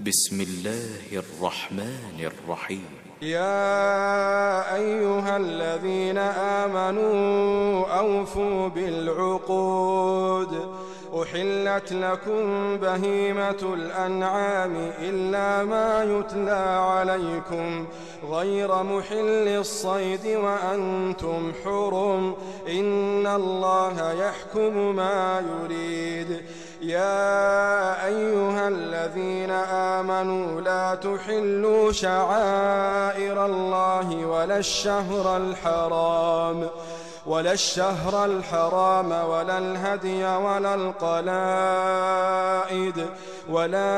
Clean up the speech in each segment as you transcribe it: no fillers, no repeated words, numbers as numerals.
بسم الله الرحمن الرحيم. يا أيها الذين آمنوا أوفوا بالعقود. أحلت لكم بهيمة الأنعام إلا ما يتلى عليكم غير محل الصيد وأنتم حرم، إن الله يحكم ما يريد. يا أيها الذين آمنوا لا تحلوا شعائر الله ولا الشهر الحرام ولا الهدي ولا القلائد ولا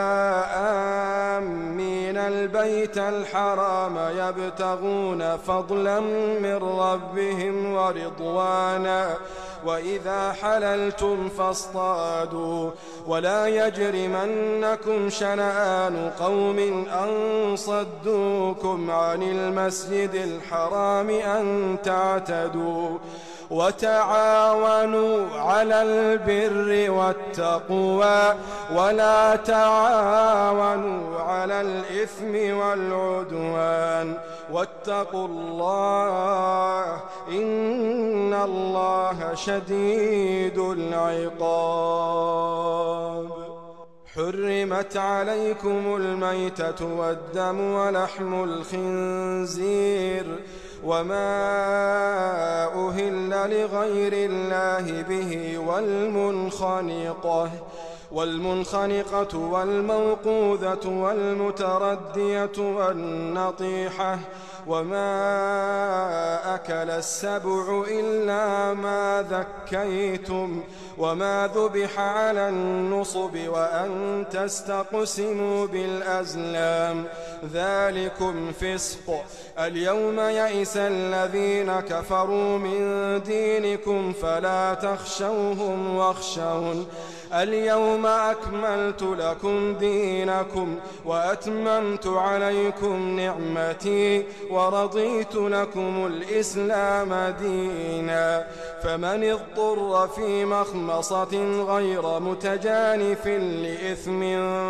آمين البيت الحرام يبتغون فضلا من ربهم ورضوانا، وإذا حللتم فاصطادوا، ولا يجرمنكم شنآن قوم أن صدوكم عن المسجد الحرام أن تعتدوا، وتعاونوا على البر والتقوى ولا تعاونوا على الإثم والعدوان، واتقوا الله إن الله شديد العقاب. حرمت عليكم الميتة والدم ولحم الخنزير وما أهل لغير الله به والمنخنقة والموقوذة والمتردية والنطيحة وما أكل السبع إلا ما ذكيتم وما ذبح على النصب وأن تستقسموا بالأزلام، ذلكم فسق. اليوم يئس الذين كفروا من دينكم فلا تخشوهم واخشون. اليوم أكملت لكم دينكم وأتممت عليكم نعمتي ورضيت لكم الإسلام دينا، فمن اضطر في مخمصة غير متجانف لإثم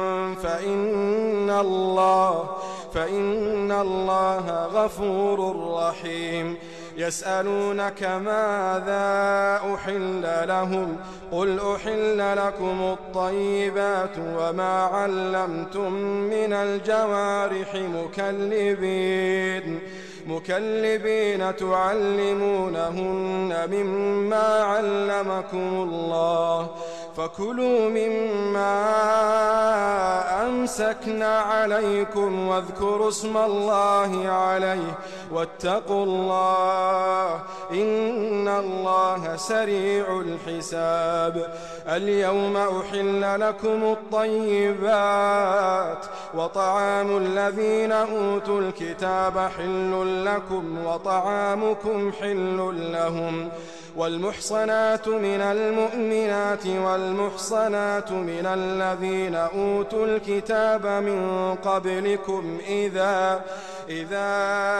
فإن الله غفور رحيم. يسألونك ماذا أحل لهم قل أحل لكم الطيبات وما علمتم من الجوارح مكلبين تعلمونهن مما علمكم الله، فكلوا مما أمسكنا عليكم واذكروا اسم الله عليه واتقوا الله إن الله سريع الحساب. اليوم أحل لكم الطيبات وطعام الذين أوتوا الكتاب حل لكم وطعامكم حل لهم، والمحصنات من المؤمنات والمحصنات من الذين أوتوا الكتاب من قبلكم إذا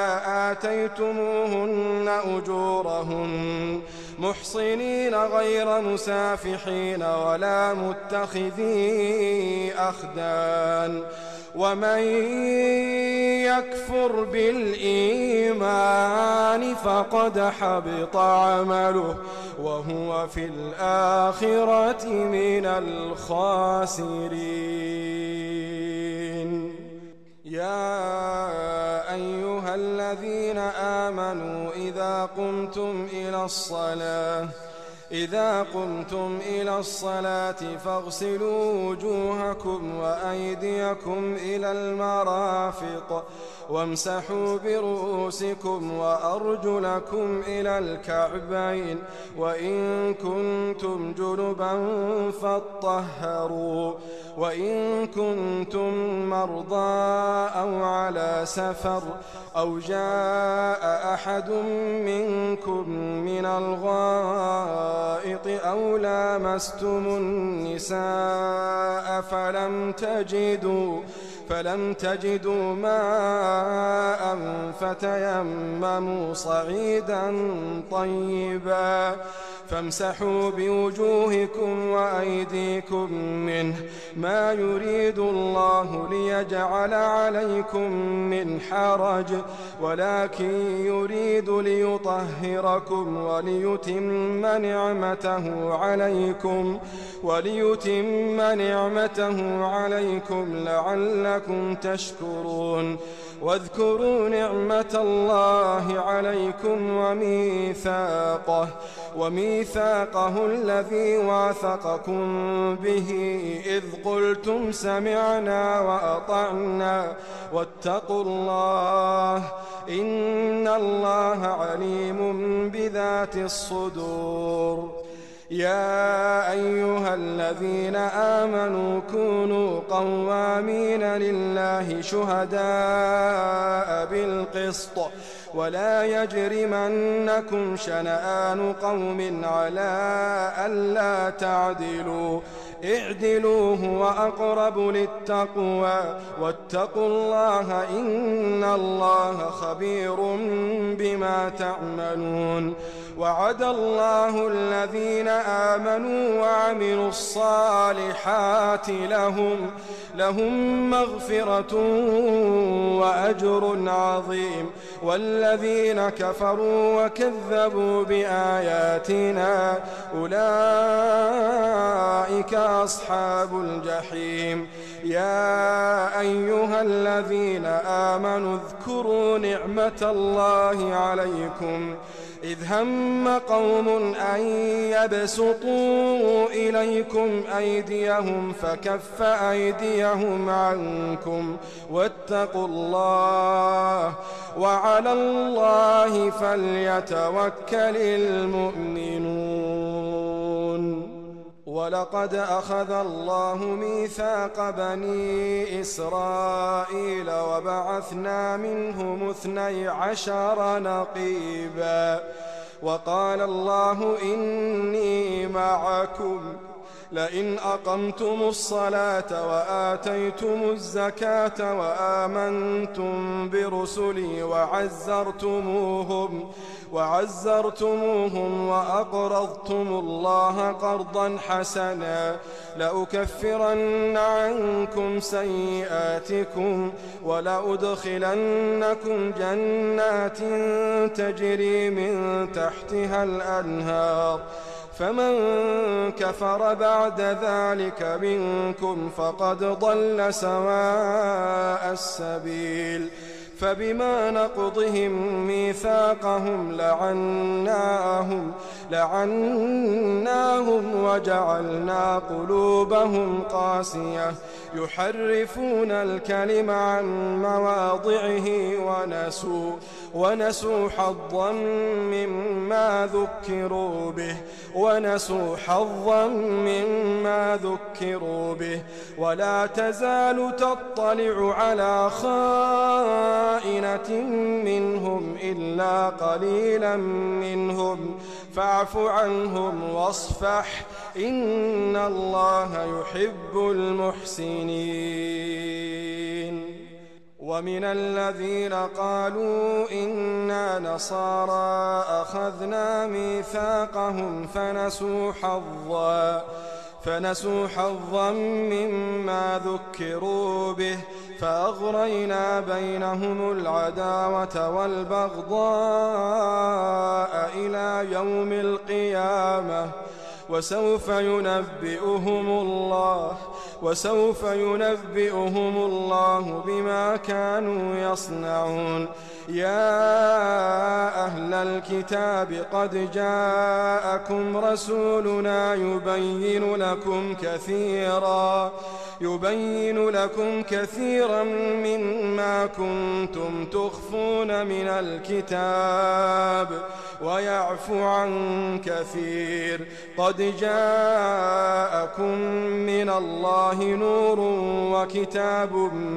آتيتموهن أجورهن محصنين غير مسافحين ولا متخذي أخدان، ومن يكفر بالإيمان فقد حبط عمله وهو في الآخرة من الخاسرين. يا أيها الذين آمنوا إذا قمتم إلى الصلاة فاغسلوا وجوهكم وأيديكم إلى المرافق وامسحوا برؤوسكم وأرجلكم إلى الكعبين، وإن كنتم جنبا فاطهروا، وإن كنتم مرضى أو على سفر أو جاء أحد منكم من الغائط أو لامستم النساء فلم تجدوا ماء فتيمموا صعيدا طيبا فامسحوا بوجوهكم وأيديكم منه، ما يريد الله ليجعل عليكم من حرج، ولكن يريد ليطهركم وليتم نعمته عليكم لعلكم تشكرون. واذكروا نعمة الله عليكم وميثاقه الذي واثقكم به إذ قلتم سمعنا وأطعنا واتقوا الله إن الله عليم بذات الصدور. يا أيها الذين آمنوا كونوا قوامين لله شهداء بالقسط، ولا يجرمنكم شنآن قوم على ألا تعدلوا، اعدلوا هو أقرب للتقوى، واتقوا الله إن الله خبير بما تعملون. وعد الله الذين آمنوا وعملوا الصالحات لهم مغفرة وأجر عظيم، والذين كفروا وكذبوا بآياتنا أولئك أصحاب الجحيم. يا أيها الذين آمنوا اذكروا نعمة الله عليكم إذ هم قوم أن يبسطوا إليكم أيديهم فكف أيديهم عنكم واتقوا الله وعلى الله فليتوكل المؤمنون. ولقد أخذ الله ميثاق بني إسرائيل وبعثنا منهم 12 نقيبا، وقال الله إني معكم لئن أقمتم الصلاة وآتيتم الزكاة وآمنتم برسلي وعزرتموهم وأقرضتم الله قرضا حسنا لأكفرن عنكم سيئاتكم ولأدخلنكم جنات تجري من تحتها الأنهار، فمن كفر بعد ذلك منكم فقد ضل سواء السبيل. فبما نقضهم ميثاقهم لعناهم وجعلنا قلوبهم قاسية يحرفون الكلم عن مواضعه ونسوا حظا مما ذكروا به ولا تزال تطلع على خائنة منهم إلا قليلا منهم فاعف عنهم واصفح إن الله يحب المحسنين. ومن الذين قالوا إنا نصارى أخذنا ميثاقهم فنسوا حظا مما ذكروا به فأغرينا بينهم العداوة والبغضاء إلى يوم القيامة وسوف ينبئهم الله بما كانوا يصنعون. يا أهل الكتاب قد جاءكم رسولنا يبين لكم كثيرا مما كنتم تخفون من الكتاب ويعفو عن كثير. قد جاءكم من الله نور وكتاب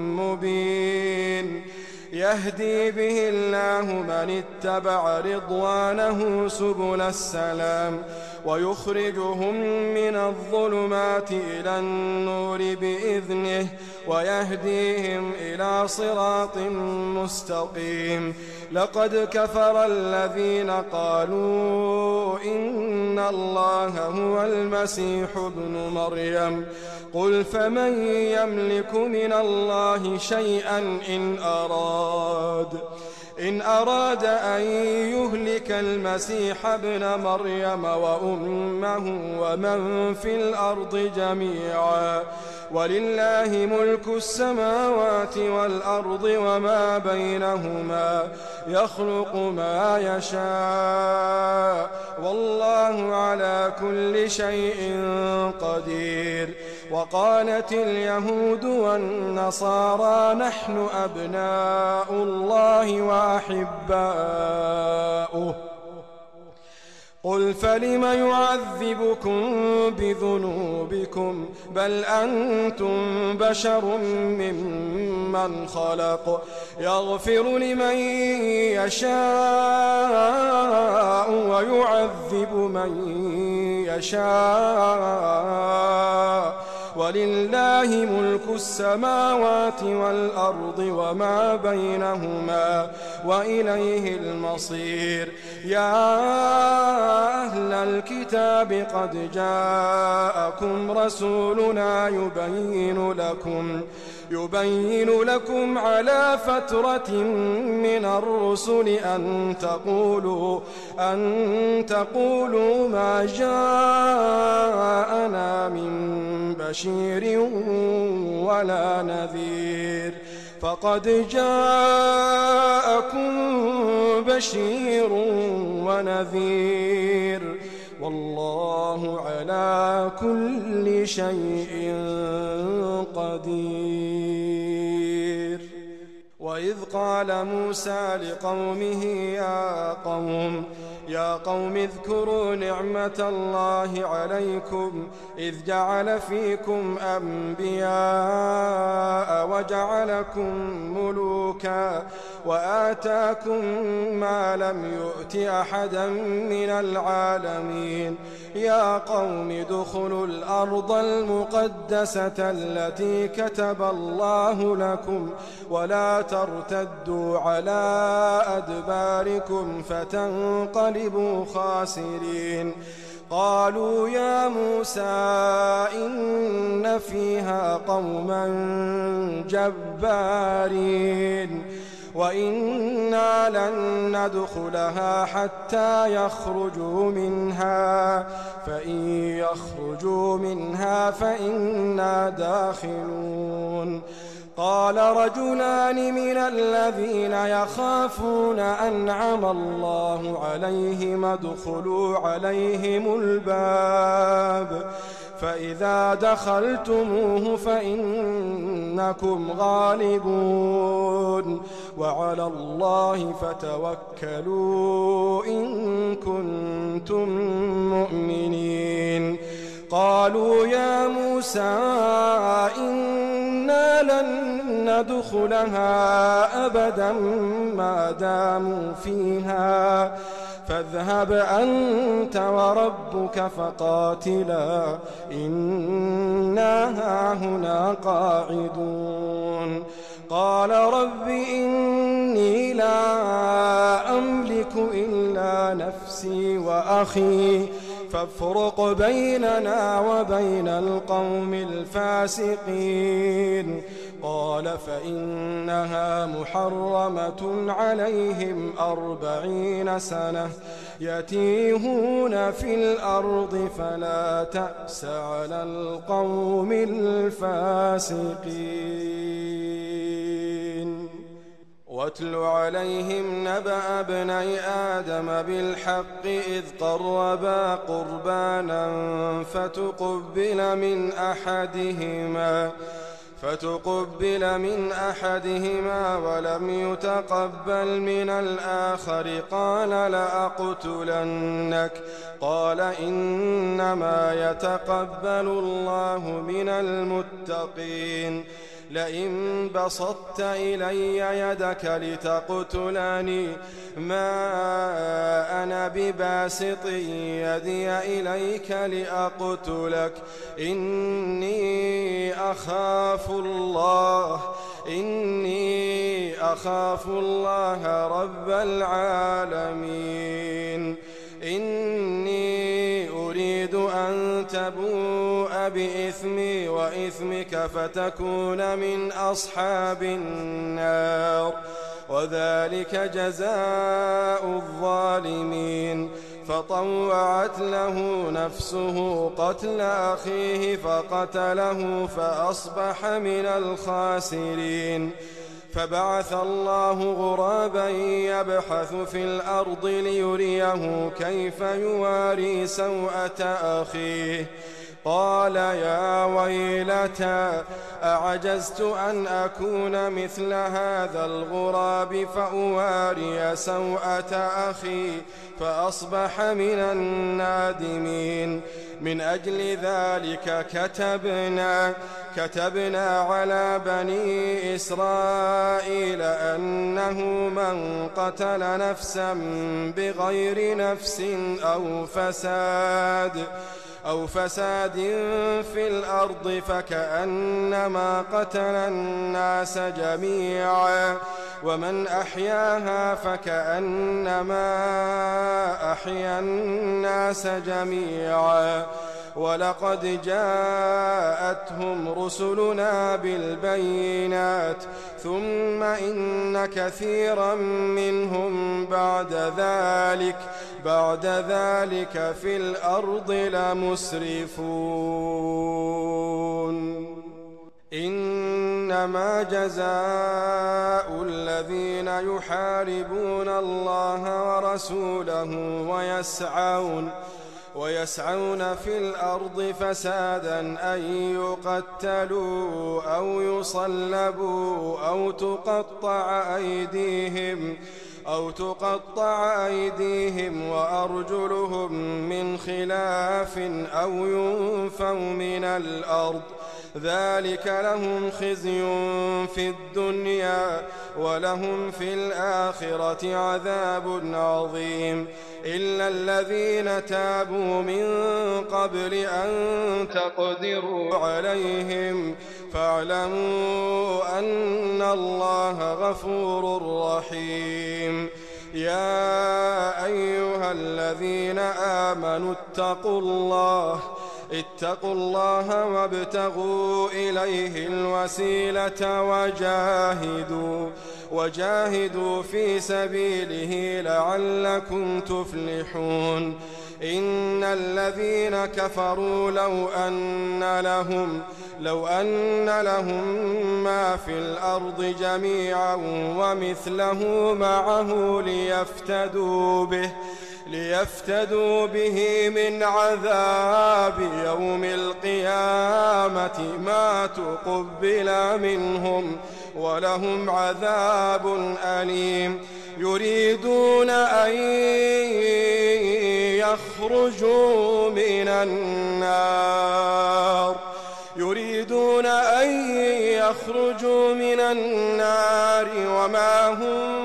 مبين يهدي به الله من اتبع رضوانه سبل السلام ويخرجهم من الظلمات إلى النور بإذنه ويهديهم إلى صراط مستقيم. لقد كفر الذين قالوا إن الله هو المسيح ابن مريم. قل فمن يملك من الله شيئا إن أراد أن يهلك المسيح ابن مريم وأمه ومن في الأرض جميعا ولله ملك السماوات والأرض وما بينهما يخلق ما يشاء والله على كل شيء قدير. وقالت اليهود والنصارى نحن أبناء الله وأحباؤه قل فلم يعذبكم بذنوبكم بل أنتم بشر ممن خلق يغفر لمن يشاء ويعذب من يشاء ولله ملك السماوات والأرض وما بينهما وإليه المصير. يا أهل الكتاب قد جاءكم رسولنا يبين لكم على فترة من الرسل أن تقولوا ما جاءنا من بشير ولا نذير فقد جاءكم بشير ونذير والله على كل شيء قدير. وإذ قال موسى لقومه يا قوم اذكروا نعمة الله عليكم إذ جعل فيكم أنبياء وجعلكم ملوكا وآتاكم ما لم يؤت أحدا من العالمين. يا قوم ادخلوا الأرض المقدسة التي كتب الله لكم ولا ترتدوا على أدباركم فتنقلبوا خاسرين. قالوا يا موسى إن فيها قوما جبارين وإنا لن ندخلها حتى يخرجوا منها فإن يخرجوا منها فإنا داخلون. قال رجلان من الذين يخافون أنعم الله عليهم ادخلوا عليهم الباب فإذا دخلتموه فإنكم غالبون وعلى الله فتوكلوا إن كنتم مؤمنين. قالوا يا موسى إنا لن ندخلها أبدا ما داموا فيها فاذهب أنت وربك فقاتلا إنا هاهنا قاعدون. قال رب إني لا أملك إلا نفسي وأخي فافرق بيننا وبين القوم الفاسقين. قال فإنها محرمة عليهم 40 سنة يتيهون في الأرض فلا تأس على القوم الفاسقين. واتل عليهم نبأ ابني آدم بالحق إذ قربا قربانا فتقبل من أحدهما ولم يتقبل من الآخر قال لأقتلنك قال إنما يتقبل الله من المتقين. لئن بسطت إلي يدك لتقتلني ما أنا بباسط يدي إليك لأقتلك إني أخاف الله رب العالمين إني أريد أن تبوء بإثمي وإثمك فتكون من أصحاب النار وذلك جزاء الظالمين فطوعت له نفسه قتل أخيه فقتله فأصبح من الخاسرين فبعث الله غرابا يبحث في الأرض ليريه كيف يواري سوءة أخيه قال يا ويلتى أعجزت أن أكون مثل هذا الغراب فأواري سوءة أخي فأصبح من النادمين من أجل ذلك كتبنا على بني إسرائيل أنه من قتل نفسا بغير نفس أو فساد في الأرض فكأنما قتل الناس جميعا ومن أحياها فكأنما أحيا الناس جميعا ولقد جاءتهم رسلنا بالبينات ثم إن كثيرا منهم بعد ذلك في الأرض لمسرفون إنما جزاء الذين يحاربون الله ورسوله ويسعون في الأرض فسادا أن يقتلوا أو يصلبوا أو تقطع أيديهم وأرجلهم من خلاف أو ينفوا من الأرض ذلك لهم خزي في الدنيا ولهم في الآخرة عذاب عظيم إلا الذين تابوا من قبل أن تقدروا عليهم فاعلموا أن الله غفور رحيم يا أيها الذين آمنوا اتقوا الله وابتغوا إليه الوسيلة وجاهدوا في سبيله لعلكم تفلحون إن الذين كفروا لو أن لهم ما في الأرض جميعا ومثله معه ليفتدوا به من عذاب يوم القيامة ما تقبل منهم ولهم عذاب أليم يريدون أن يخرجوا من النار وما هم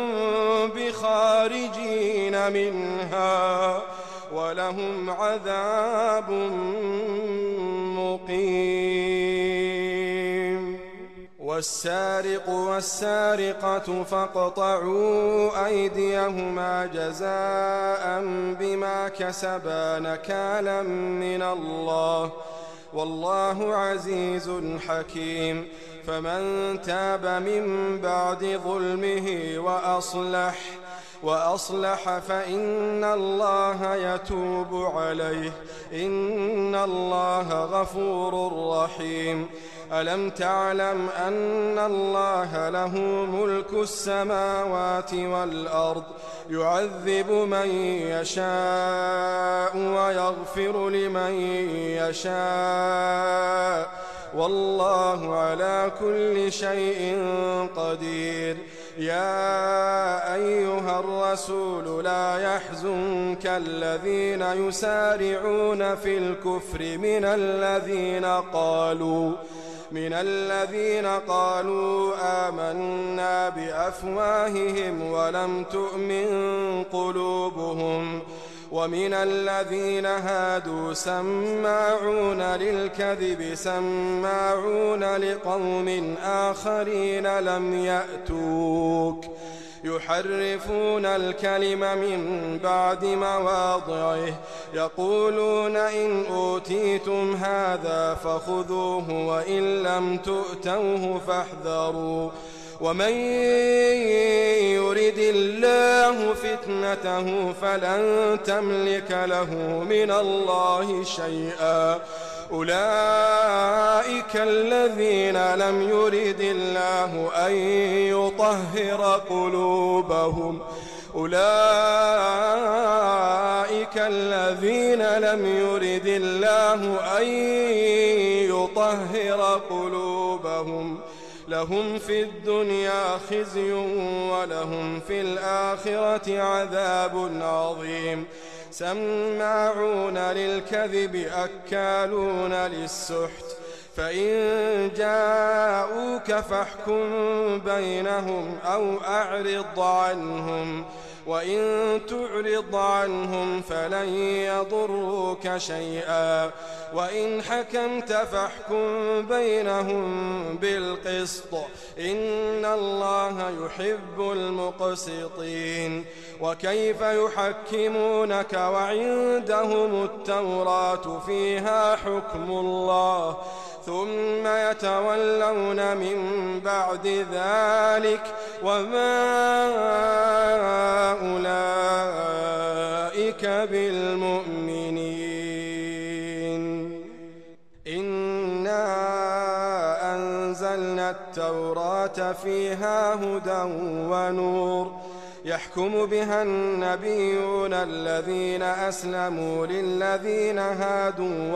بخارجين منها ولهم عذاب مقيم والسارق والسارقة فاقطعوا أيديهما جزاء بما كسبا نكالا من الله والله عزيز حكيم فمن تاب من بعد ظلمه وأصلح فإن الله يتوب عليه إن الله غفور رحيم ألم تعلم أن الله له ملك السماوات والأرض يعذب من يشاء ويغفر لمن يشاء والله على كل شيء قدير يا أيها الرسول لا يحزنك الذين يسارعون في الكفر من من الذين قالوا آمنا بأفواههم ولم تؤمن قلوبهم ومن الذين هادوا سماعون للكذب سماعون لقوم آخرين لم يأتوك يحرفون الكلم من بعد مواضعه يقولون إن أوتيتم هذا فخذوه وإن لم تؤتوه فاحذروا ومن يرد الله فتنته فلن تملك له من الله شيئا أولئك الذين لم يرد الله أن يطهر قلوبهم أولئك الذين لم يرد الله أن يطهر قلوبهم لهم في الدنيا خزي ولهم في الآخرة عذاب عظيم سماعون للكذب أكالون للسحت فإن جاءوك فاحكم بينهم أو أعرض عنهم وإن تعرض عنهم فلن يضروك شيئا وإن حكمت فاحكم بينهم بالقسط إن الله يحب المقسطين وكيف يحكمونك وعندهم التوراة فيها حكم الله ثم يتولون من بعد ذلك وما أولئك بالمؤمنين إنا أنزلنا التوراة فيها هدى ونور يحكم بها النبيون الذين أسلموا للذين هادوا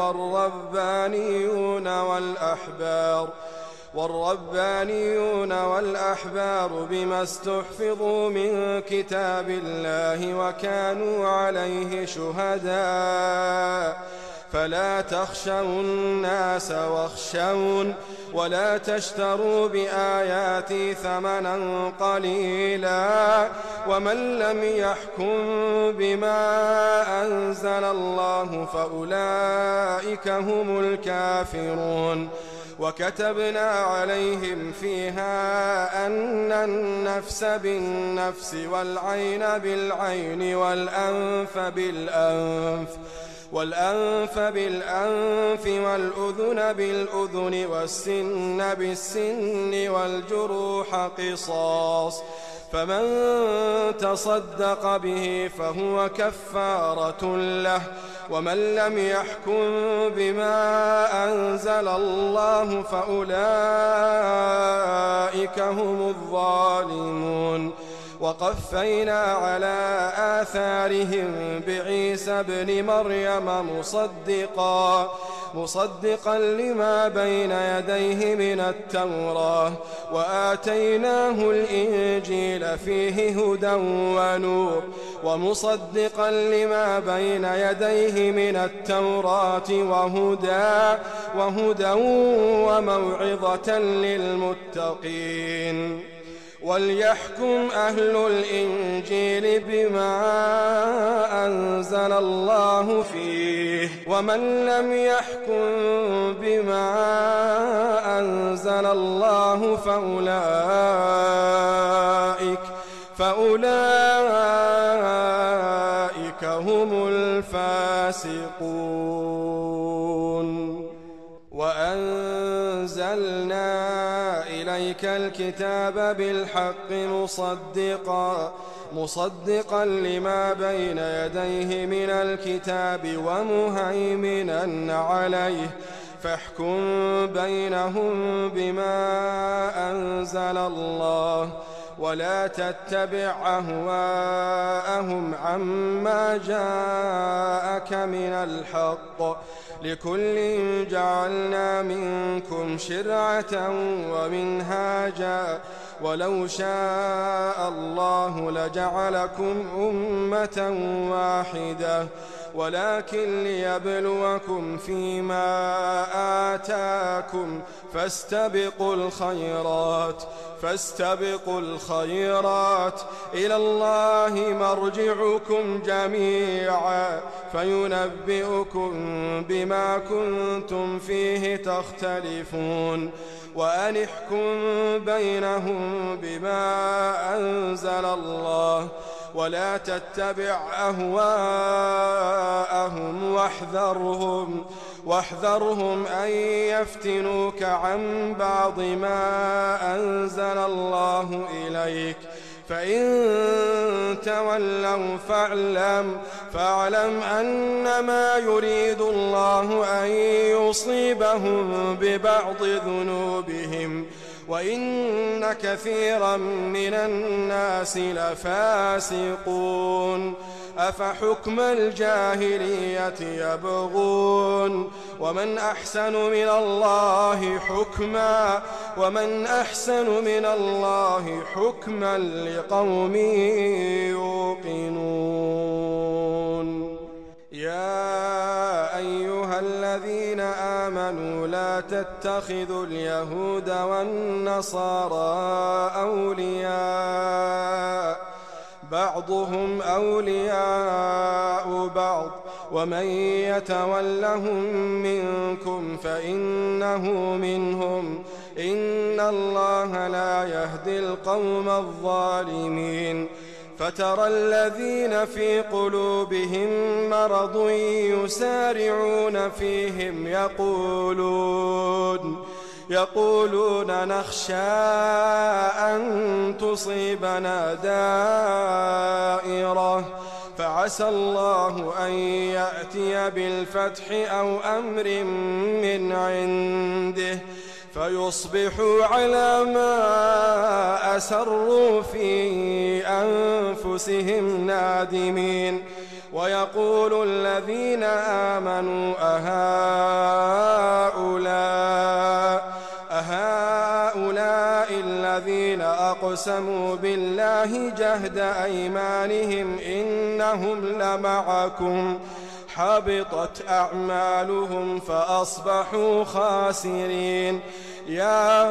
والربانيون والأحبار بما استحفظوا من كتاب الله وكانوا عليه شهداء فلا تخشوا الناس واخشون ولا تشتروا بآياتي ثمنا قليلا ومن لم يحكم بما أنزل الله فأولئك هم الكافرون وكتبنا عليهم فيها أن النفس بالنفس والعين بالعين والأنف بالأنف والأذن بالأذن والسن بالسن والجروح قصاص فمن تصدق به فهو كفارة له ومن لم يحكم بما أنزل الله فأولئك هم الظالمون وقفينا على آثارهم بعيسى ابن مريم مصدقا لما بين يديه من التوراة وآتيناه الإنجيل فيه هدى ونور ومصدقا لما بين يديه من التوراة وهدى وموعظة للمتقين وليحكم أهل الإنجيل بما أنزل الله فيه ومن لم يحكم بما أنزل الله فأولئك هم الفاسقون وأنزلنا إليك الكتاب بالحق مصدقا لما بين يديه من الكتاب ومهيمنا عليه فاحكم بينهم بما أنزل الله ولا تتبع أهواءهم عما جاءك من الحق لكل جعلنا منكم شرعة ومنهاجا ولو شاء الله لجعلكم أمة واحدة ولكن ليبلوكم فيما آتاكم فاستبقوا الخيرات إلى الله مرجعكم جميعا فينبئكم بما كنتم فيه تختلفون وأنحكم بينهم بما أنزل الله ولا تتبع أهواءهم واحذرهم أن يفتنوك عن بعض ما أنزل الله إليك فإن تولوا فاعلم أنما يريد الله أن يصيبهم ببعض ذنوبهم وإن كثيرا من الناس لفاسقون أفحكم الجاهلية يبغون ومن أحسن من الله حكما لقوم يوقنون يا أيها الذين آمنوا لا تتخذوا اليهود والنصارى أولياء بعضهم أولياء بعض ومن يتولهم منكم فإنه منهم إن الله لا يهدي القوم الظالمين فترى الذين في قلوبهم مرض يسارعون فيهم يقولون نخشى أن تصيبنا دائرة فعسى الله أن يأتي بالفتح أو أمر من عنده فيصبحوا على ما أسروا في أنفسهم نادمين ويقول الذين آمنوا أهؤلاء الذين أقسموا بالله جهد أيمانهم إنهم لمعكم حبطت أعمالهم فأصبحوا خاسرين يا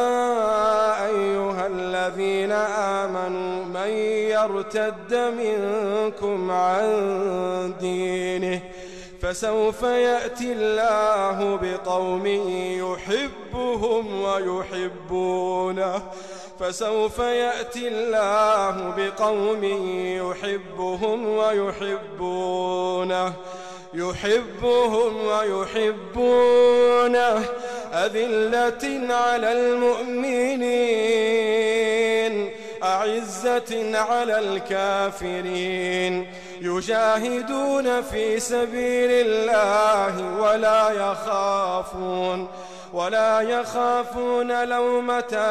أيها الذين آمنوا من يرتد منكم عن دينه فسوف يأتي الله بقوم يحبهم ويحبونه أذلة على المؤمنين أعزة على الكافرين يجاهدون في سبيل الله ولا يخافون لومة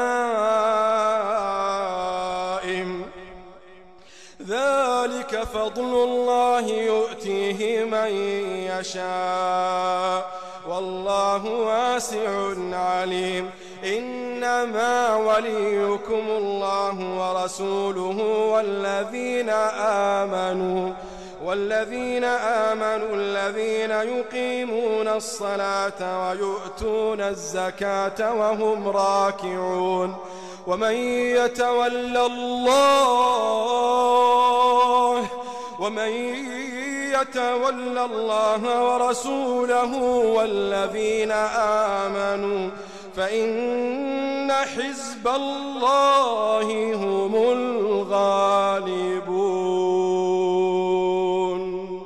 لائم ذلك فضل الله يؤتيه من يشاء والله واسع عليم إنما وليكم الله ورسوله والذين آمنوا الذين يقيمون الصلاة ويؤتون الزكاة وهم راكعون ومن يتول الله ورسوله والذين آمنوا فإن حزب الله هم الغالبون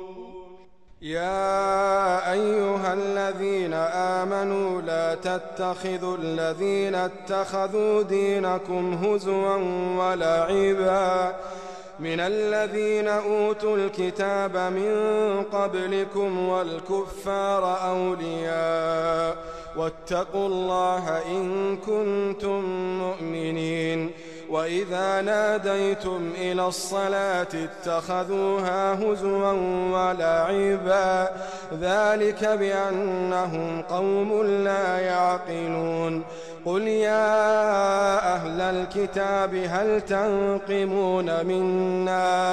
يا أيها الذين آمنوا لا تتخذوا الذين اتخذوا دينكم هزوا ولعبا من الذين أوتوا الكتاب من قبلكم والكفار أولياء واتقوا الله إن كنتم مؤمنين وإذا ناديتم إلى الصلاة اتخذوها هزوا ولعبا ذلك بأنهم قوم لا يعقلون قل يا أهل الكتاب هل تنقمون منا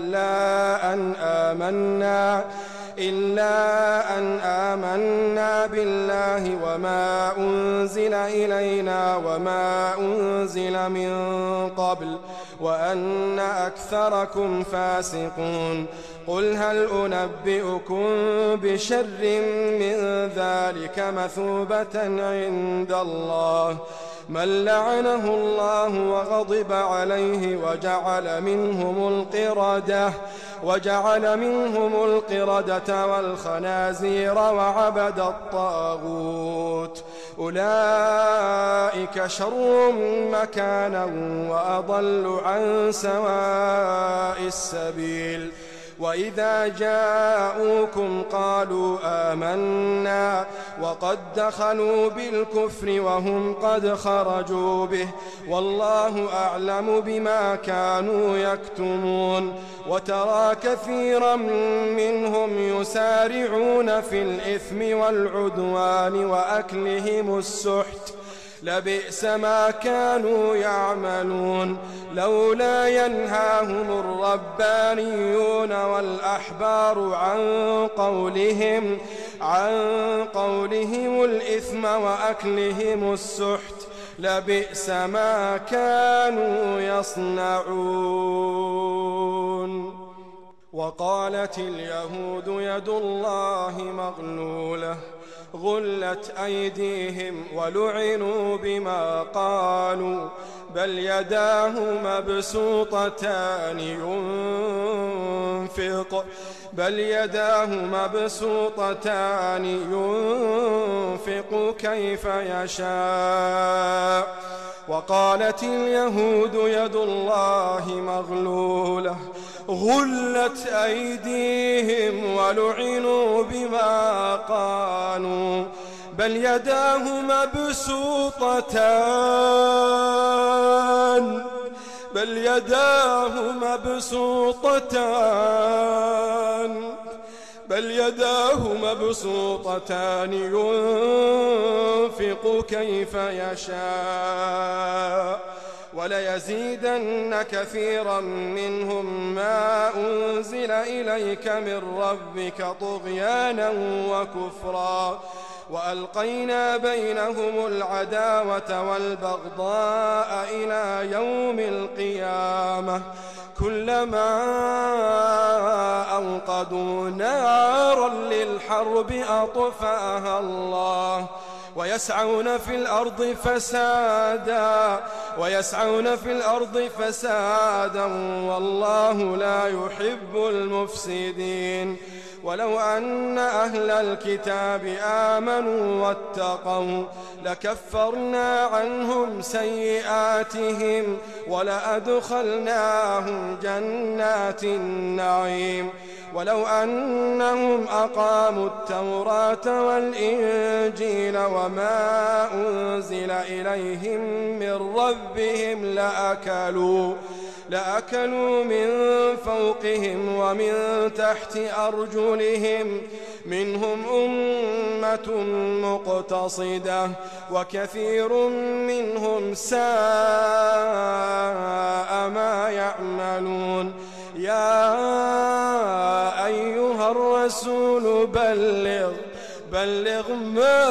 إلا أن آمنا بالله وما أنزل إلينا وما أنزل من قبل وأن أكثركم فاسقون. قل هل أنبئكم بشر من ذلك مثوبة عند الله من لعنه الله وغضب عليه وجعل منهم القردة والخنازير وعبد الطاغوت أولئك شر مكانا وأضل عن سواء السبيل. وإذا جاءوكم قالوا آمنا وقد دخلوا بالكفر وهم قد خرجوا به والله أعلم بما كانوا يكتمون. وترى كثيرا منهم يسارعون في الإثم والعدوان وأكلهم السحت لبئس ما كانوا يعملون. لولا ينهاهم الربانيون والأحبار عن قولهم الإثم وأكلهم السحت لبئس ما كانوا يصنعون. وقالت اليهود يد الله مغلولة غلت أيديهم ولعنوا بما قالوا بل يداه مبسوطتان ينفق كيف يشاء. وقالت اليهود يد الله مغلولة غلت أيديهم ولعنوا بما قالوا بل يداه مبسوطتان ينفق كيف يشاء. وليزيدن كثيرا منهم ما أنزل إليك من ربك طغيانا وكفرا. وألقينا بينهم العداوة والبغضاء إلى يوم القيامة كلما أوقدوا نارا للحرب أطفأها الله ويسعون في الأرض فسادا والله لا يحب المفسدين. ولو أن أهل الكتاب آمنوا واتقوا لكفرنا عنهم سيئاتهم ولأدخلناهم جنات النعيم. ولو أنهم أقاموا التوراة والإنجيل وما أنزل إليهم من ربهم لأكلوا من فوقهم ومن تحت أرجلهم منهم أمة مقتصدة وكثير منهم ساء ما يعملون. يا أيها الرسول بلغ ما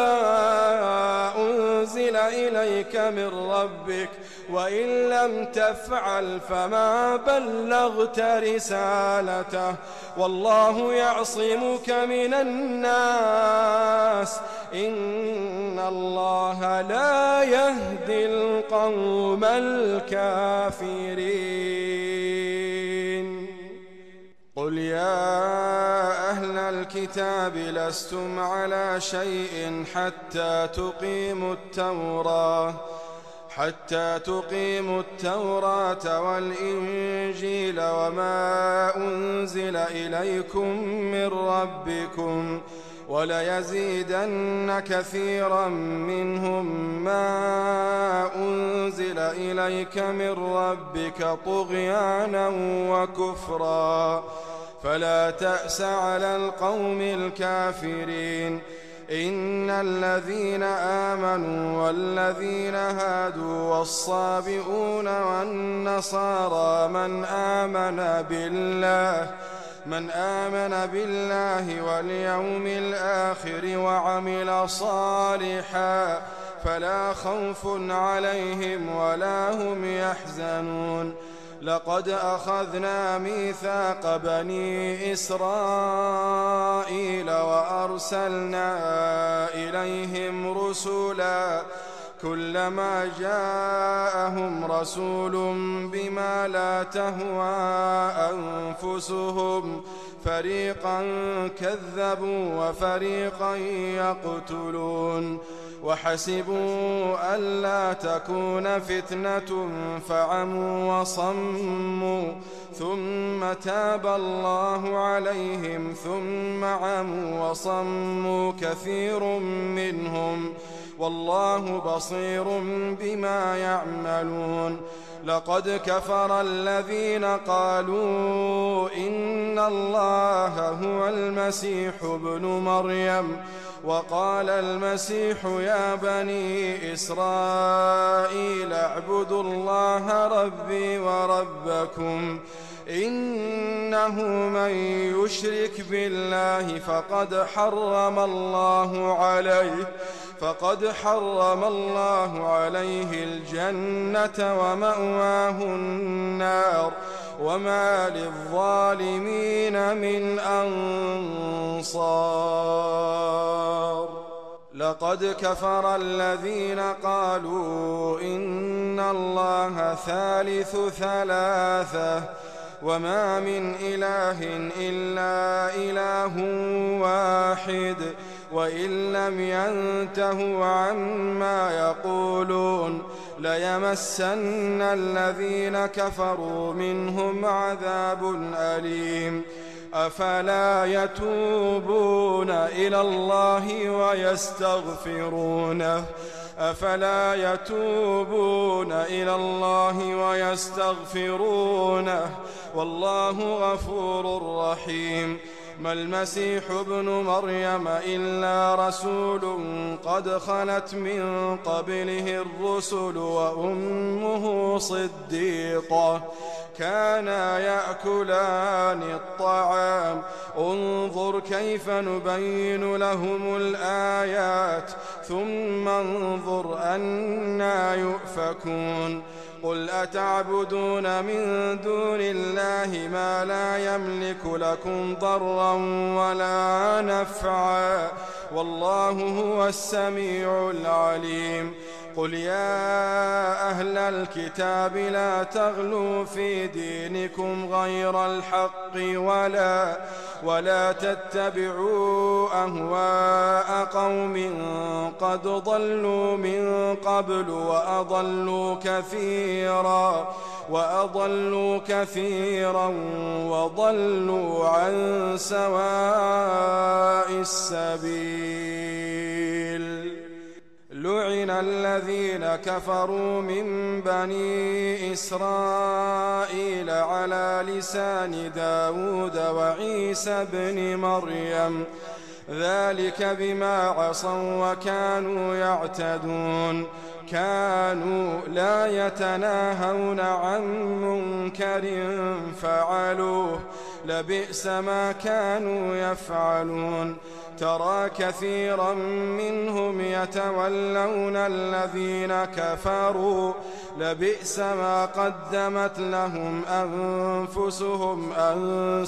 أنزل إليك من ربك وإن لم تفعل فما بلغت رسالته والله يعصمك من الناس إن الله لا يهدي القوم الكافرين. قل يا أهل الكتاب لستم على شيء حتى تقيموا التوراة والإنجيل وما أنزل إليكم من ربكم وليزيدن كثيرا منهم ما أنزل إليك من ربك طغيانا وكفرا فلا تأس على القوم الكافرين. إن الذين آمنوا والذين هادوا والصابئون والنصارى من آمن بالله واليوم الآخر وعمل صالحا فلا خوف عليهم ولا هم يحزنون. لقد أخذنا ميثاق بني إسرائيل وأرسلنا إليهم رسلا كلما جاءهم رسول بما لا تهوى أنفسهم فريقا كذبوا وفريقا يقتلون. وحسبوا ألا تكون فتنة فعموا وصموا ثم تاب الله عليهم ثم عموا وصموا كثير منهم والله بصير بما يعملون. لقد كفر الذين قالوا إن الله هو المسيح ابن مريم وقال المسيح يا بني إسرائيل اعبدوا الله ربي وربكم إنه من يشرك بالله فقد حرم الله عليه الجنة ومأواه النار وما للظالمين من أنصار. لقد كفر الذين قالوا إن الله ثالث ثلاثة وما من إله إلا إله واحد وإن لم ينتهوا عما يقولون ليمسن الذين كفروا منهم عذاب أليم. أفلا يتوبون إلى الله ويستغفرونه والله غفور رحيم. ما المسيح ابن مريم إلا رسول قد خلت من قبله الرسل وأمه صديقة كانا يأكلان الطعام انظر كيف نبين لهم الآيات ثم انظر أنى يؤفكون. قل أتعبدون من دون الله ما لا يملك لكم ضرا ولا نفعا والله هو السميع العليم. قل يا أهل الكتاب لا تغلوا في دينكم غير الحق ولا تتبعوا أهواء قوم قد ضلوا من قبل وأضلوا كثيرا وضلوا عن سواء السبيل. لعن الذين كفروا من بني إسرائيل على لسان داود وعيسى بن مريم ذلك بما عصوا وكانوا يعتدون. كانوا لا يتناهون عن منكر فعلوه لبئس ما كانوا يفعلون. ترى كثيرا منهم يتولون الذين كفروا لبئس ما قدمت لهم أنفسهم أن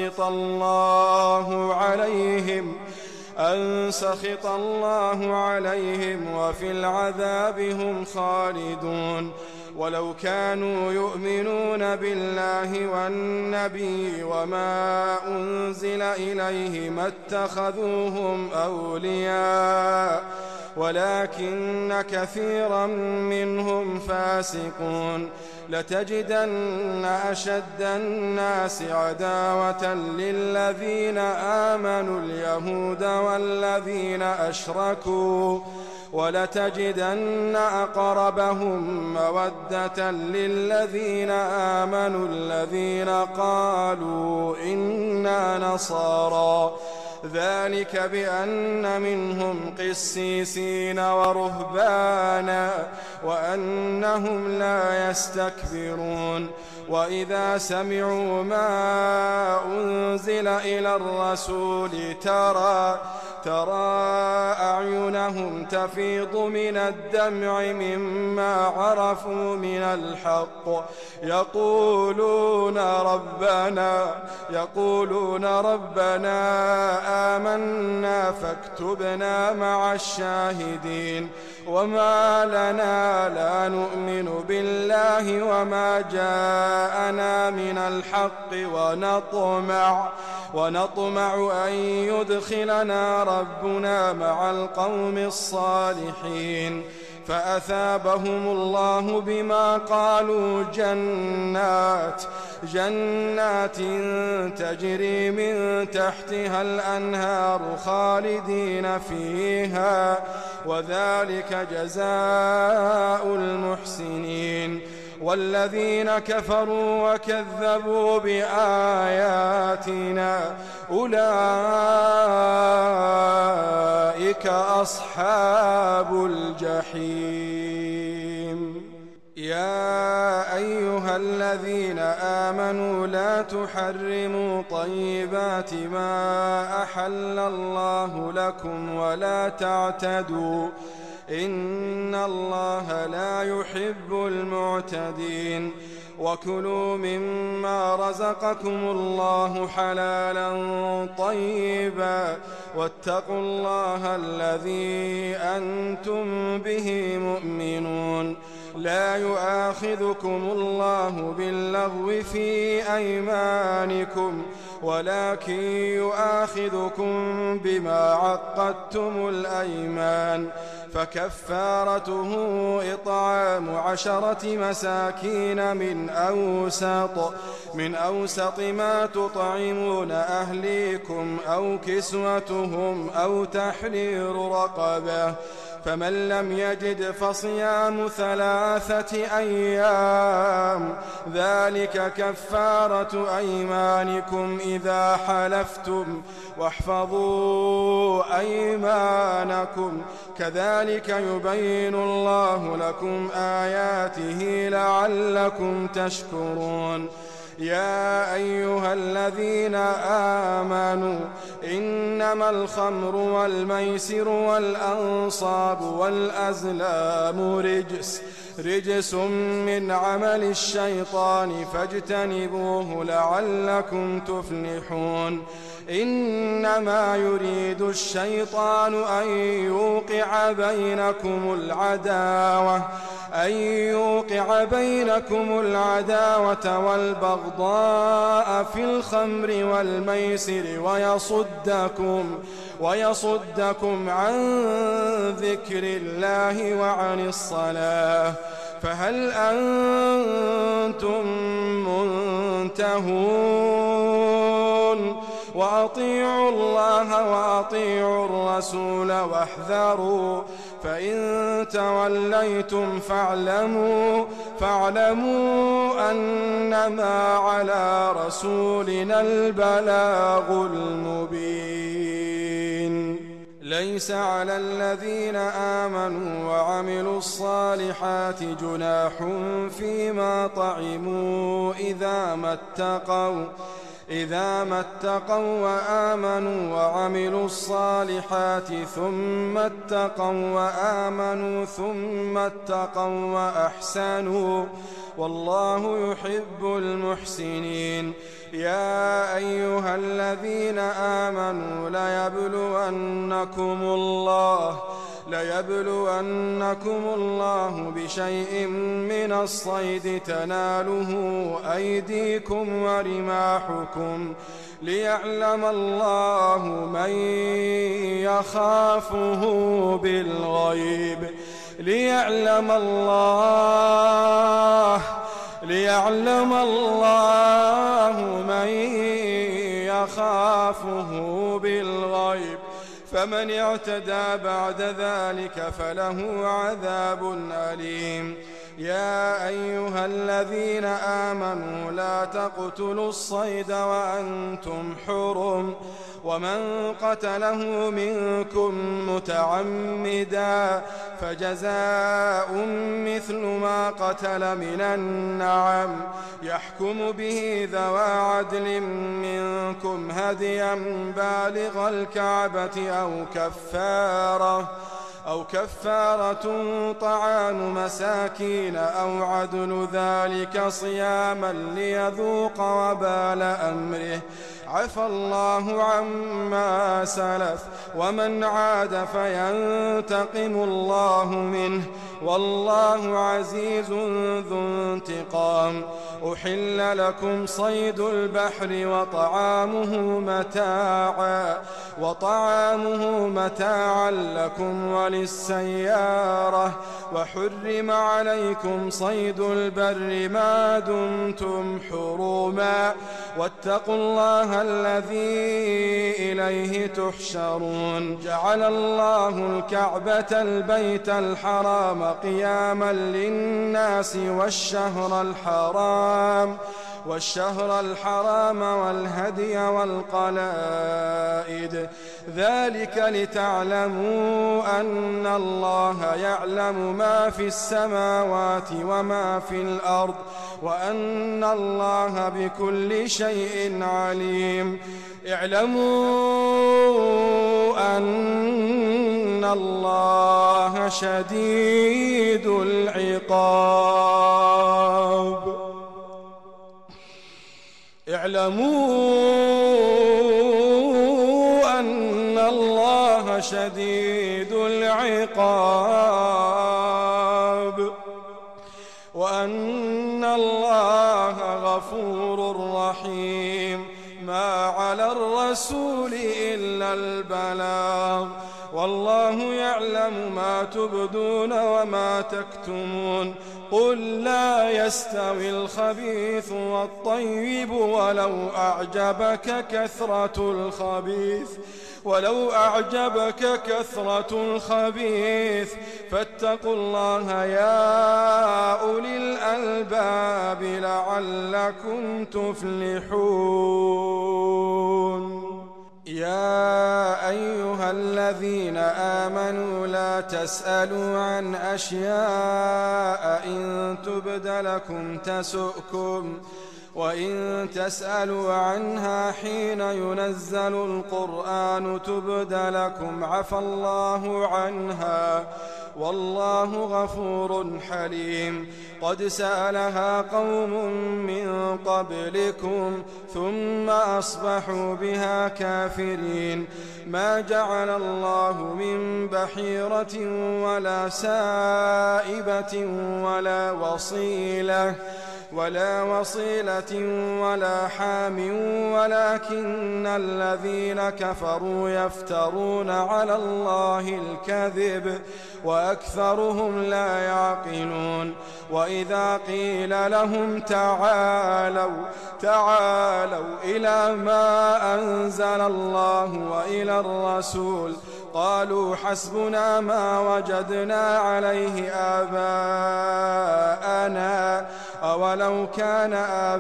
سخط الله عليهم وفي العذاب هم خالدون. ولو كانوا يؤمنون بالله والنبي وما أنزل إليه ما اتخذوهم أولياء ولكن كثيرا منهم فاسقون. لتجدن أشد الناس عداوة للذين آمنوا اليهود والذين أشركوا ولتجدن أقربهم مودة للذين آمنوا الذين قالوا إنا نصارى ذلك بأن منهم قسيسين ورهبانا وأنهم لا يستكبرون وإذا سمعوا ما أنزل إلى الرسول ترى أعينهم تفيض من الدمع مما عرفوا من الحق يقولون ربنا آمنا فاكتبنا مع الشاهدين وما لنا لا نؤمن بالله وما جاءنا من الحق ونطمع أن يدخلنا ربنا مع القوم الصالحين فأثابهم الله بما قالوا جنات تجري من تحتها الأنهار خالدين فيها وذلك جزاء المحسنين والذين كفروا وكذبوا بآياتنا أولئك أصحاب الجحيم يا أيها الذين آمنوا لا تحرموا طيبات ما أحل الله لكم ولا تعتدوا إن الله لا يحب المعتدين وكلوا مما رزقكم الله حلالا طيبا واتقوا الله الذي أنتم به مؤمنون لا يؤاخذكم الله باللغو في أيمانكم ولكن يؤاخذكم بما عقدتم الأيمان فكفارته إطعام 10 مساكين من أوسط ما تطعمون أهليكم أو كسوتهم أو تحرير رقبة فمن لم يجد فصيام 3 أيام ذلك كفارة أيمانكم إذا حلفتم واحفظوا أيمانكم كذلك يبين الله لكم آياته لعلكم تشكرون يا أيها الذين آمنوا إنما الخمر والميسر والأنصاب والأزلام رجس من عمل الشيطان فاجتنبوه لعلكم تفلحون إنما يريد الشيطان أن يوقع بينكم العداوة والبغضاء في الخمر والميسر ويصدكم عن ذكر الله وعن الصلاة فهل أنتم منتهون وأطيعوا الله وأطيعوا الرسول واحذروا فإن توليتم فاعلموا أنما على رسولنا البلاغ المبين ليس على الذين آمنوا وعملوا الصالحات جناح فيما طعموا إذا ما اتقوا وآمنوا وعملوا الصالحات ثم اتقوا وآمنوا ثم اتقوا وأحسنوا والله يحب المحسنين يا أيها الذين آمنوا ليبلونكم الله بشيء من الصيد تناله أيديكم ورماحكم ليعلم الله من يخافه بالغيب ليعلم الله من يخافه بالغيب فمن اعتدى بعد ذلك فله عذاب أليم يا أيها الذين آمنوا لا تقتلوا الصيد وأنتم حرم ومن قتله منكم متعمدا فجزاء مثل ما قتل من النعم يحكم به ذوى عدل منكم هديا بالغ الكعبة أو كفارة طعام مساكين أو عدل ذلك صياما ليذوق وبال أمره عفى الله عما سلف ومن عاد فينتقم الله منه والله عزيز ذو انتقام أحل لكم صيد البحر وطعامه متاعا لكم وللسيارة وحرم عليكم صيد البر ما دمتم حرما واتقوا الله الذي إليه تحشرون جعل الله الكعبة البيت الحرام قياما للناس والشهر الحرام والهدي والقلائد ذلك لتعلموا أن الله يعلم ما في السماوات وما في الأرض وأن الله بكل شيء عليم اعلموا أن الله شديد العقاب اعلموا أن الله شديد العقاب وأن الله غفور رحيم ما على الرسول إلا البلاغ والله يعلم ما تبدون وما تكتمون قل لا يستوي الخبيث والطيب ولو أعجبك كثرة الخبيث فاتقوا الله يا أولي الألباب لعلكم تفلحون يا أيها الذين آمنوا لا تسألوا عن أشياء إن تبد لكم تسؤكم وإن تسألوا عنها حين ينزل القرآن تبد لكم عفى الله عنها والله غفور حليم قد سألها قوم من قبلكم ثم أصبحوا بها كافرين ما جعل الله من بحيرة ولا سائبة ولا وصيلة ولا حام ولكن الذين كفروا يفترون على الله الكذب وأكثرهم لا يعقلون وإذا قيل لهم تعالوا إلى ما أنزل الله وإلى الرسول قالوا حسبنا ما وجدنا عليه آباءنا أولو كان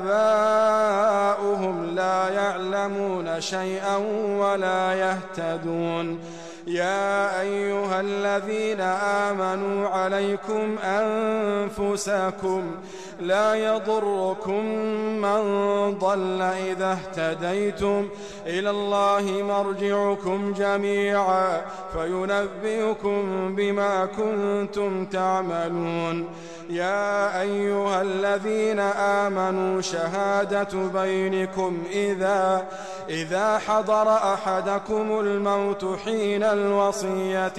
آباؤهم لا يعلمون شيئا ولا يهتدون يا أيها الذين آمنوا عليكم أنفسكم لا يضركم من ضل إذا اهتديتم إلى الله مرجعكم جميعا فينبئكم بما كنتم تعملون يا أيها الذين آمنوا شهادة بينكم إذا حضر أحدكم الموت حين الوصية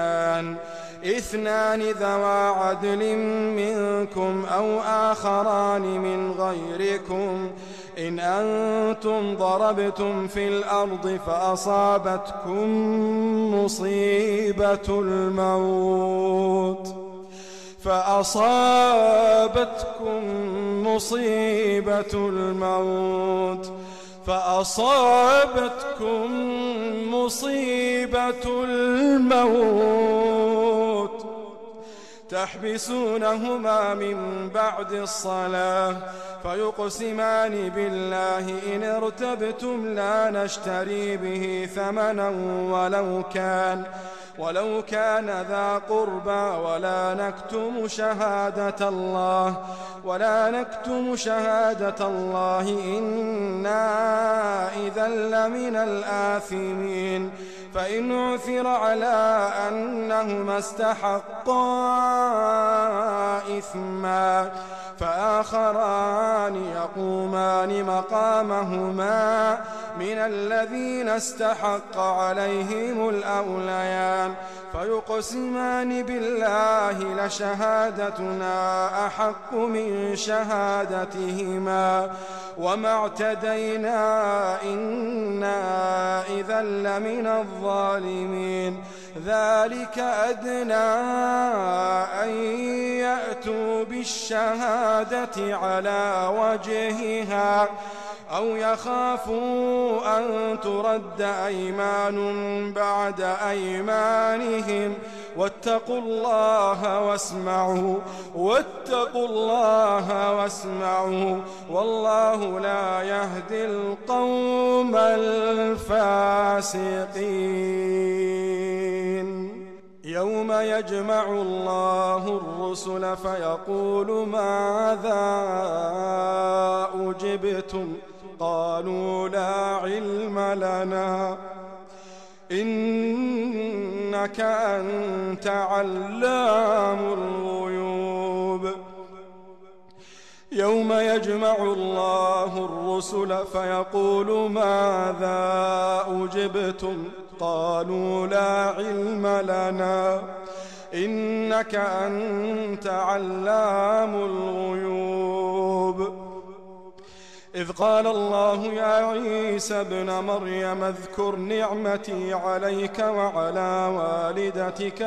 اثنان ذوى عدل منكم أو آخران من غيركم إن أنتم ضربتم في الأرض فأصابتكم مصيبة الموت تحبسونهما من بعد الصلاة فيقسمان بالله إن ارتبتم لا نشتري به ثمنا ولو كان ذا قربى ولا نكتم شهادة الله إنا إذا لمن الآثمين فإن عثر على أنهما استحقا إثما فآخران يقومان مقامهما من الذين استحق عليهم الأوليان فيقسمان بالله لشهادتنا أحق من شهادتهما وما اعتدينا إنا إذا لمن الظالمين ذلك أدنى أن يأتوا بالشهادة على وجهها أو يخافوا أن ترد أيمان بعد أيمانهم واتقوا الله واسمعوا والله لا يهدي القوم الفاسقين يوم يجمع الله الرسل فيقول ماذا أجبتم قالوا لا علم لنا إنك أنت علام الغيوب يوم يجمع الله الرسل فيقول ماذا أجبتم قالوا لا علم لنا إنك أنت علام الغيوب إذ قال الله يا عيسى ابن مريم اذكر نعمتي عليك وعلى والدتك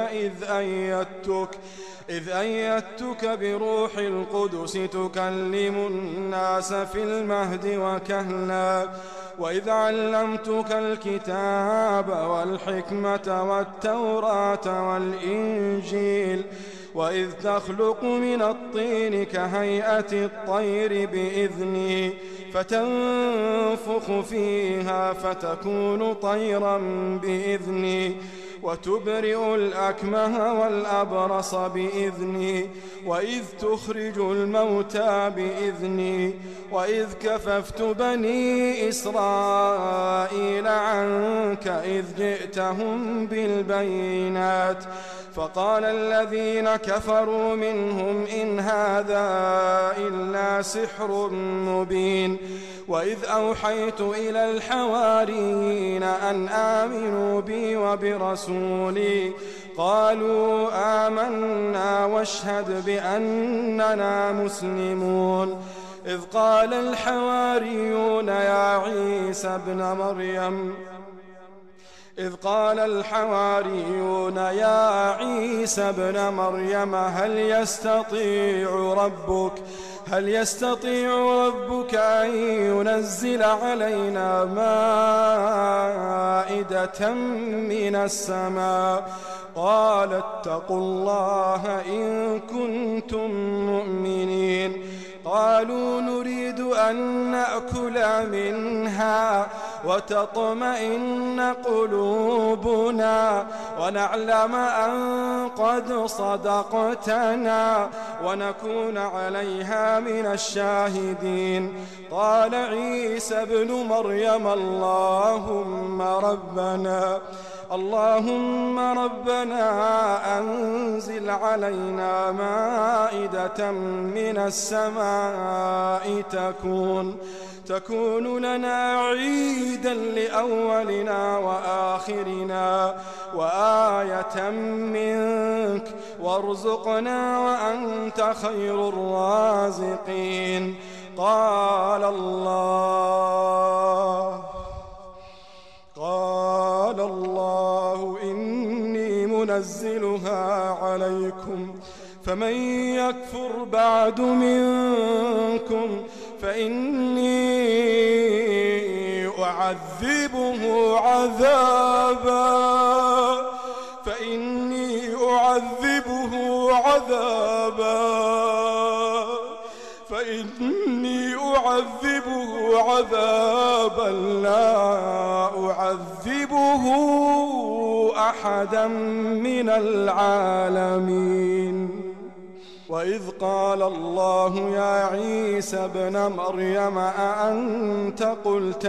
إذ أيدتك بروح القدس تكلم الناس في المهد وكهلا وإذ علمتك الكتاب والحكمة والتوراة والإنجيل وإذ تخلق من الطين كهيئة الطير بإذني فتنفخ فيها فتكون طيرا بإذني وتبرئ الأكمه والأبرص بإذني وإذ تخرج الموتى بإذني وإذ كففت بني إسرائيل عنك إذ جئتهم بالبينات فقال الذين كفروا منهم إن هذا إلا سحر مبين وإذ أوحيت إلى الحواريين أن آمنوا بي وبرسولي قالوا آمنا واشهد بأننا مسلمون إذ قال الحواريون يا عيسى ابن مريم هل يستطيع ربك أن ينزل علينا مائدة من السماء قال اتقوا الله إن كنتم مؤمنين قالوا نريد أن نأكل منها وتطمئن قلوبنا ونعلم أن قد صدقتنا ونكون عليها من الشاهدين قال عيسى ابن مريم اللهم ربنا أنزل علينا مائدة من السماء تكون لنا عيدا لأولنا وآخرنا وآية منك وارزقنا وأنت خير الرازقين قال الله إني منزلها عليكم فمن يكفر بعد منكم فإني أعذبه عذابا عذابا فإني أعذبه عذابا لا أعذبه أحدا من العالمين. وإذ قال الله يا عيسى ابن مريم أأنت قلت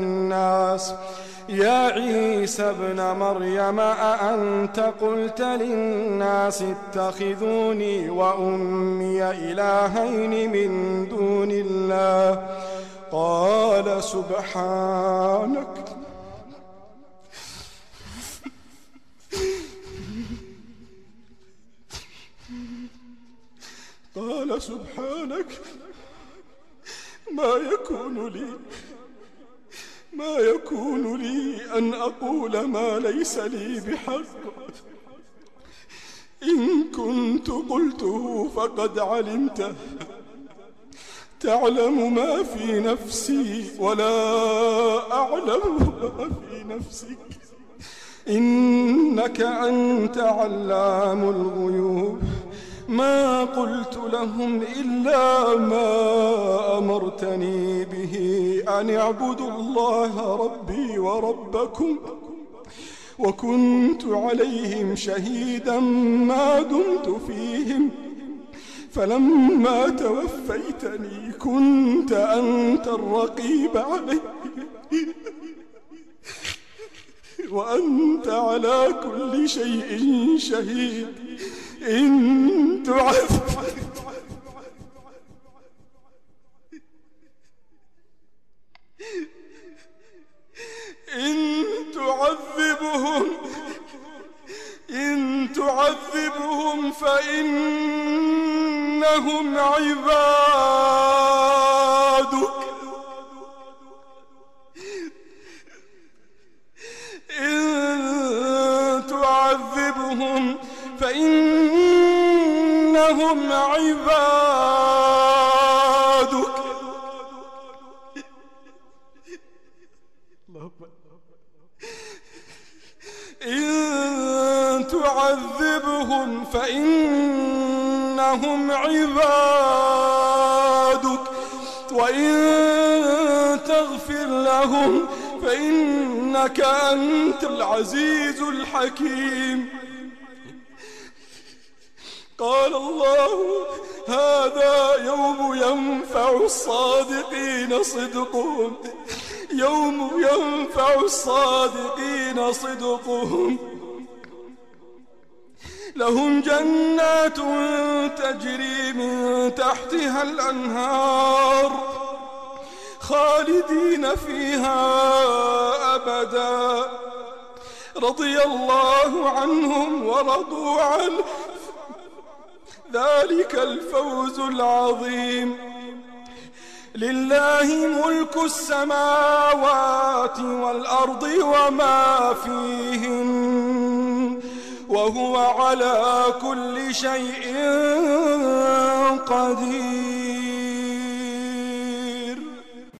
للناس اتخذوني وأمي إلهين من دون الله قال سبحانك ما يكون لي أن أقول ما ليس لي بحق. إن كنت قلته فقد علمته، تعلم ما في نفسي ولا أعلم ما في نفسك، إنك أنت علام الغيوب. ما قلت لهم إلا ما أمرتني به أن اعبدوا الله ربي وربكم، وكنت عليهم شهيدا ما دمت فيهم، فلما توفيتني كنت أنت الرقيب علي وأنت على كل شيء شهيد. إن تعذبهم فإنهم عبادك، فإنهم عبادك. إن تعذبهم فإنهم عبادك وإن تغفر لهم فإنك أنت العزيز الحكيم. قال الله هذا يوم ينفع الصادقين صدقهم، لهم جنات تجري من تحتها الأنهار خالدين فيها أبدا، رضي الله عنهم ورضوا عنه، ذلك الفوز العظيم. لله ملك السماوات والأرض وما فيهن، وهو على كل شيء قدير.